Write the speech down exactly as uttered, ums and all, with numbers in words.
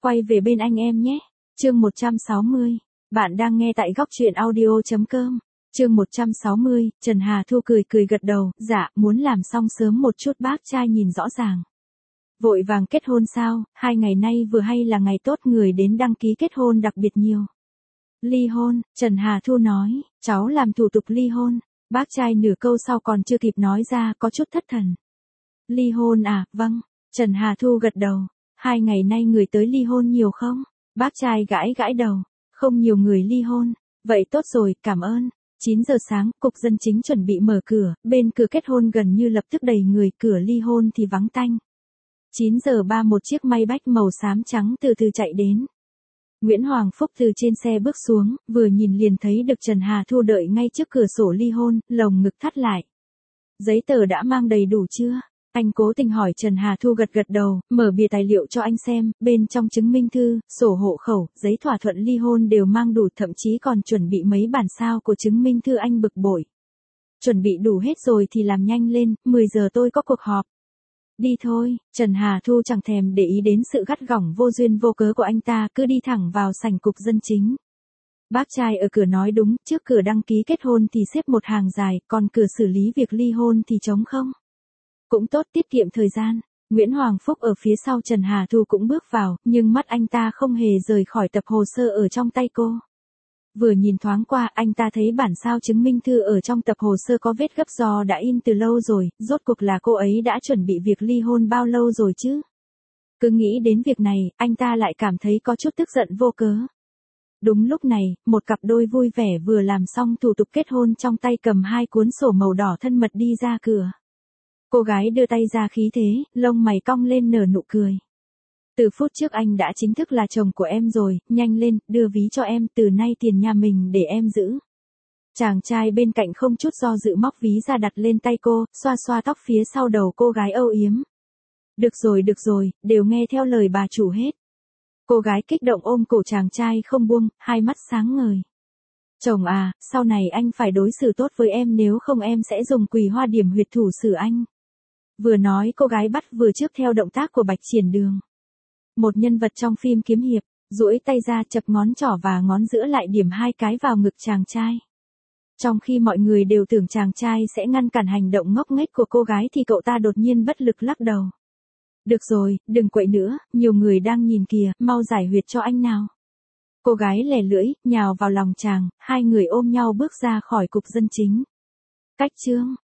quay về bên anh em nhé. Chương một trăm sáu mươi. Bạn đang nghe tại góc truyện audio chấm com. Chương một trăm sáu mươi, Trần Hà Thu cười cười gật đầu, dạ, muốn làm xong sớm một chút, bác trai nhìn rõ ràng. Vội vàng kết hôn sao, hai ngày nay vừa hay là ngày tốt, người đến đăng ký kết hôn đặc biệt nhiều. Ly hôn, Trần Hà Thu nói, cháu làm thủ tục ly hôn. Bác trai nửa câu sau còn chưa kịp nói ra có chút thất thần. Ly hôn à, vâng. Trần Hà Thu gật đầu. Hai ngày nay người tới ly hôn nhiều không? Bác trai gãi gãi đầu. Không nhiều người ly hôn. Vậy tốt rồi, cảm ơn. chín giờ sáng, cục dân chính chuẩn bị mở cửa, bên cửa kết hôn gần như lập tức đầy người, cửa ly hôn thì vắng tanh. chín giờ ba một chiếc Maybach màu xám trắng từ từ chạy đến. Nguyễn Hoàng Phúc từ trên xe bước xuống, vừa nhìn liền thấy được Trần Hà Thu đợi ngay trước cửa sổ ly hôn, lồng ngực thắt lại. Giấy tờ đã mang đầy đủ chưa? Anh cố tình hỏi. Trần Hà Thu gật gật đầu, mở bìa tài liệu cho anh xem, bên trong chứng minh thư, sổ hộ khẩu, giấy thỏa thuận ly hôn đều mang đủ, thậm chí còn chuẩn bị mấy bản sao của chứng minh thư. Anh bực bội. Chuẩn bị đủ hết rồi thì làm nhanh lên, mười giờ tôi có cuộc họp. Đi thôi. Trần Hà Thu chẳng thèm để ý đến sự gắt gỏng vô duyên vô cớ của anh ta, cứ đi thẳng vào sảnh cục dân chính. Bác trai ở cửa nói đúng, trước cửa đăng ký kết hôn thì xếp một hàng dài, còn cửa xử lý việc ly hôn thì trống không. Cũng tốt, tiết kiệm thời gian. Nguyễn Hoàng Phúc ở phía sau Trần Hà Thu cũng bước vào, nhưng mắt anh ta không hề rời khỏi tập hồ sơ ở trong tay cô. Vừa nhìn thoáng qua, anh ta thấy bản sao chứng minh thư ở trong tập hồ sơ có vết gấp do đã in từ lâu rồi, rốt cuộc là cô ấy đã chuẩn bị việc ly hôn bao lâu rồi chứ? Cứ nghĩ đến việc này, anh ta lại cảm thấy có chút tức giận vô cớ. Đúng lúc này, một cặp đôi vui vẻ vừa làm xong thủ tục kết hôn, trong tay cầm hai cuốn sổ màu đỏ thân mật đi ra cửa. Cô gái đưa tay ra khí thế, lông mày cong lên nở nụ cười. Từ phút trước anh đã chính thức là chồng của em rồi, nhanh lên, đưa ví cho em, từ nay tiền nhà mình để em giữ. Chàng trai bên cạnh không chút do dự móc ví ra đặt lên tay cô, xoa xoa tóc phía sau đầu cô gái âu yếm. Được rồi được rồi, đều nghe theo lời bà chủ hết. Cô gái kích động ôm cổ chàng trai không buông, hai mắt sáng ngời. Chồng à, sau này anh phải đối xử tốt với em, nếu không em sẽ dùng Quỳ Hoa điểm huyệt thủ xử anh. Vừa nói cô gái bắt vừa trước theo động tác của Bạch Triển Đường. Một nhân vật trong phim kiếm hiệp, duỗi tay ra chập ngón trỏ và ngón giữa lại điểm hai cái vào ngực chàng trai. Trong khi mọi người đều tưởng chàng trai sẽ ngăn cản hành động ngốc nghếch của cô gái thì cậu ta đột nhiên bất lực lắc đầu. Được rồi, đừng quậy nữa, nhiều người đang nhìn kìa, mau giải huyệt cho anh nào. Cô gái lè lưỡi, nhào vào lòng chàng, hai người ôm nhau bước ra khỏi cục dân chính. Cách chương.